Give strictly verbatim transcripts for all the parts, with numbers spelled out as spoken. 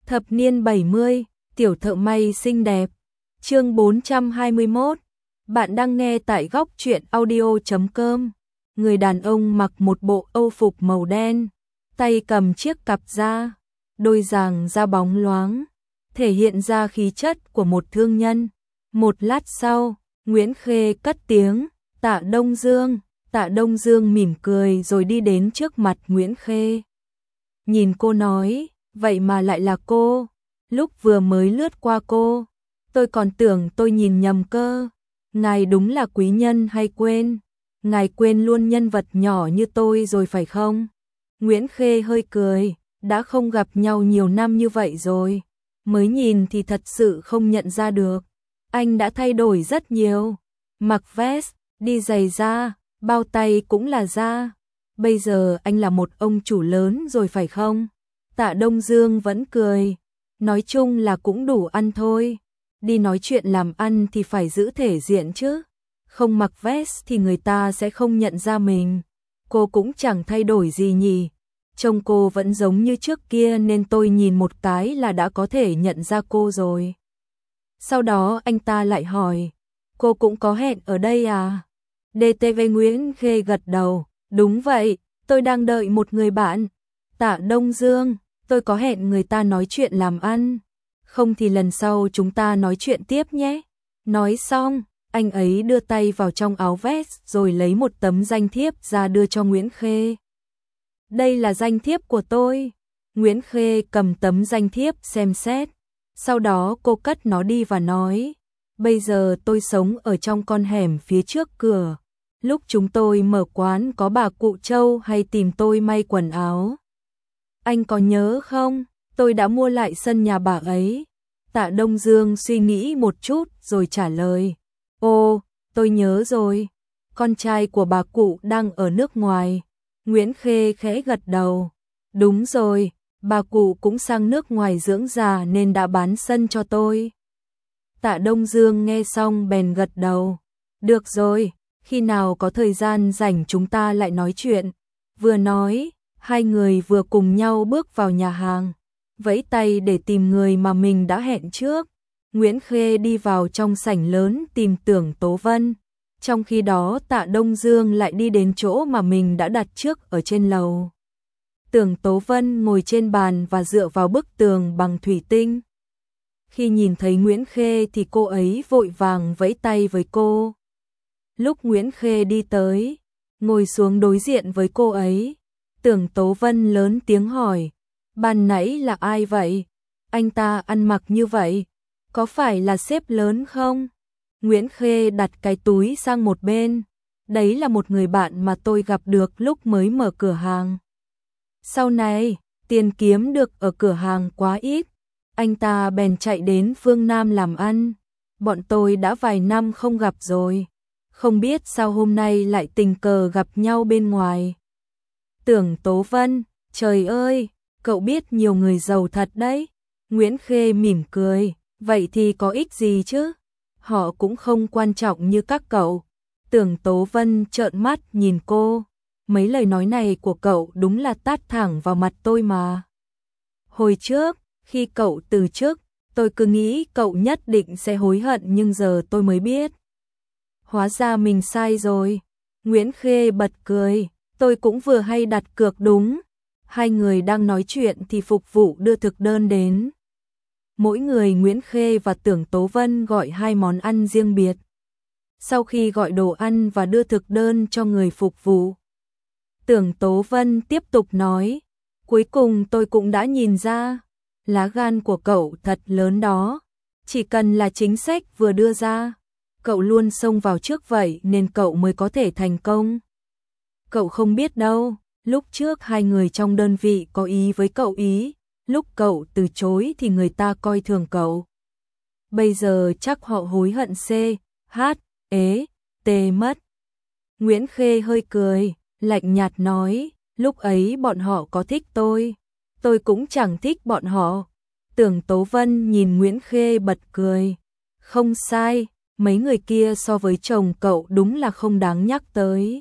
Thập niên bảy mươi, tiểu thợ may xinh đẹp. Chương bốn trăm hai mươi mốt. Bạn đang nghe tại góc truyện audio chấm com. Người đàn ông mặc một bộ âu phục màu đen, tay cầm chiếc cặp da, đôi giàng da bóng loáng, thể hiện ra khí chất của một thương nhân. Một lát sau, Nguyễn Khê cất tiếng, "Tạ Đông Dương." Tạ Đông Dương mỉm cười rồi đi đến trước mặt Nguyễn Khê. Nhìn cô nói, "Vậy mà lại là cô, lúc vừa mới lướt qua cô, tôi còn tưởng tôi nhìn nhầm cơ. Ngài đúng là quý nhân hay quên? Ngài quên luôn nhân vật nhỏ như tôi rồi phải không?" Nguyễn Khê hơi cười, đã không gặp nhau nhiều năm như vậy rồi, mới nhìn thì thật sự không nhận ra được. Anh đã thay đổi rất nhiều, mặc vest, đi giày da, bao tay cũng là da. Bây giờ anh là một ông chủ lớn rồi phải không? Tạ Đông Dương vẫn cười, nói chung là cũng đủ ăn thôi. Đi nói chuyện làm ăn thì phải giữ thể diện chứ. Không mặc vest thì người ta sẽ không nhận ra mình. Cô cũng chẳng thay đổi gì nhỉ. Trông cô vẫn giống như trước kia nên tôi nhìn một cái là đã có thể nhận ra cô rồi. Sau đó anh ta lại hỏi, cô cũng có hẹn ở đây à? đê tê vê Nguyễn Khê gật đầu, đúng vậy, tôi đang đợi một người bạn. Tạ Đông Dương, tôi có hẹn người ta nói chuyện làm ăn. Không thì lần sau chúng ta nói chuyện tiếp nhé. Nói xong, anh ấy đưa tay vào trong áo vest rồi lấy một tấm danh thiếp ra đưa cho Nguyễn Khê. Đây là danh thiếp của tôi. Nguyễn Khê cầm tấm danh thiếp xem xét. Sau đó cô cất nó đi và nói, bây giờ tôi sống ở trong con hẻm phía trước cửa. Lúc chúng tôi mở quán có bà cụ Châu hay tìm tôi may quần áo. Anh có nhớ không? Tôi đã mua lại sân nhà bà ấy. Tạ Đông Dương suy nghĩ một chút rồi trả lời, ồ, tôi nhớ rồi. Con trai của bà cụ đang ở nước ngoài. Nguyễn Khê khẽ gật đầu, đúng rồi, bà cụ cũng sang nước ngoài dưỡng già nên đã bán sân cho tôi. Tạ Đông Dương nghe xong bèn gật đầu, được rồi, khi nào có thời gian rảnh chúng ta lại nói chuyện. Vừa nói, hai người vừa cùng nhau bước vào nhà hàng, vẫy tay để tìm người mà mình đã hẹn trước. Nguyễn Khê đi vào trong sảnh lớn tìm Tưởng Tố Vân. Trong khi đó Tạ Đông Dương lại đi đến chỗ mà mình đã đặt trước ở trên lầu. Tưởng Tố Vân ngồi trên bàn và dựa vào bức tường bằng thủy tinh. Khi nhìn thấy Nguyễn Khê thì cô ấy vội vàng vẫy tay với cô. Lúc Nguyễn Khê đi tới, ngồi xuống đối diện với cô ấy, Tưởng Tố Vân lớn tiếng hỏi, ban nãy là ai vậy? Anh ta ăn mặc như vậy, có phải là sếp lớn không? Nguyễn Khê đặt cái túi sang một bên, đấy là một người bạn mà tôi gặp được lúc mới mở cửa hàng. Sau này, tiền kiếm được ở cửa hàng quá ít, anh ta bèn chạy đến phương Nam làm ăn. Bọn tôi đã vài năm không gặp rồi, không biết sao hôm nay lại tình cờ gặp nhau bên ngoài. Tưởng Tố Vân, trời ơi, cậu biết nhiều người giàu thật đấy. Nguyễn Khê mỉm cười, vậy thì có ích gì chứ? Họ cũng không quan trọng như các cậu. Tưởng Tố Vân trợn mắt nhìn cô, mấy lời nói này của cậu đúng là tát thẳng vào mặt tôi mà. Hồi trước, khi cậu từ chức, tôi cứ nghĩ cậu nhất định sẽ hối hận nhưng giờ tôi mới biết. Hóa ra mình sai rồi. Nguyễn Khê bật cười, tôi cũng vừa hay đặt cược đúng. Hai người đang nói chuyện thì phục vụ đưa thực đơn đến. Mỗi người Nguyễn Khê và Tưởng Tố Vân gọi hai món ăn riêng biệt. Sau khi gọi đồ ăn và đưa thực đơn cho người phục vụ, Tưởng Tố Vân tiếp tục nói, cuối cùng tôi cũng đã nhìn ra, lá gan của cậu thật lớn đó. Chỉ cần là chính sách vừa đưa ra, cậu luôn xông vào trước vậy nên cậu mới có thể thành công. Cậu không biết đâu, lúc trước hai người trong đơn vị có ý với cậu ý, lúc cậu từ chối thì người ta coi thường cậu. Bây giờ chắc họ hối hận c, h, ế, t mất. Nguyễn Khê hơi cười, lạnh nhạt nói, lúc ấy bọn họ có thích tôi, tôi cũng chẳng thích bọn họ. Tưởng Tố Vân nhìn Nguyễn Khê bật cười, không sai, mấy người kia so với chồng cậu đúng là không đáng nhắc tới.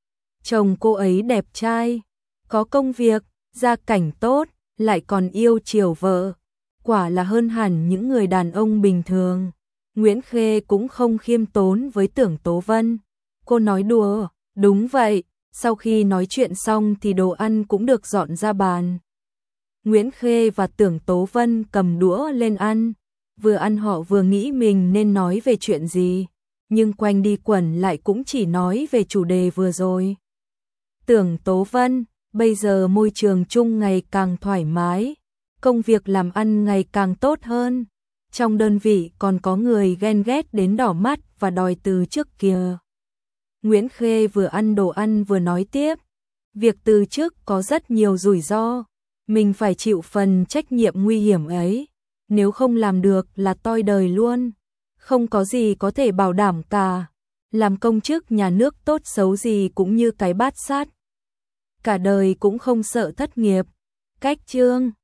Chồng cô ấy đẹp trai, có công việc, gia cảnh tốt, lại còn yêu chiều vợ. quả là hơn hẳn những người đàn ông bình thường. Nguyễn Khê cũng không khiêm tốn với Tưởng Tố Vân. Cô nói đùa, đúng vậy, sau khi nói chuyện xong thì đồ ăn cũng được dọn ra bàn. Nguyễn Khê và Tưởng Tố Vân cầm đũa lên ăn, vừa ăn họ vừa nghĩ mình nên nói về chuyện gì, nhưng quanh đi quẩn lại cũng chỉ nói về chủ đề vừa rồi. Tưởng Tố Vân, bây giờ môi trường chung ngày càng thoải mái, công việc làm ăn ngày càng tốt hơn. Trong đơn vị còn có người ghen ghét đến đỏ mắt và đòi từ chức kìa. Nguyễn Khê vừa ăn đồ ăn vừa nói tiếp, việc từ chức có rất nhiều rủi ro, mình phải chịu phần trách nhiệm nguy hiểm ấy, nếu không làm được là toi đời luôn, không có gì có thể bảo đảm cả, làm công chức nhà nước tốt xấu gì cũng như cái bát sắt, cả đời cũng không sợ thất nghiệp. Cách chương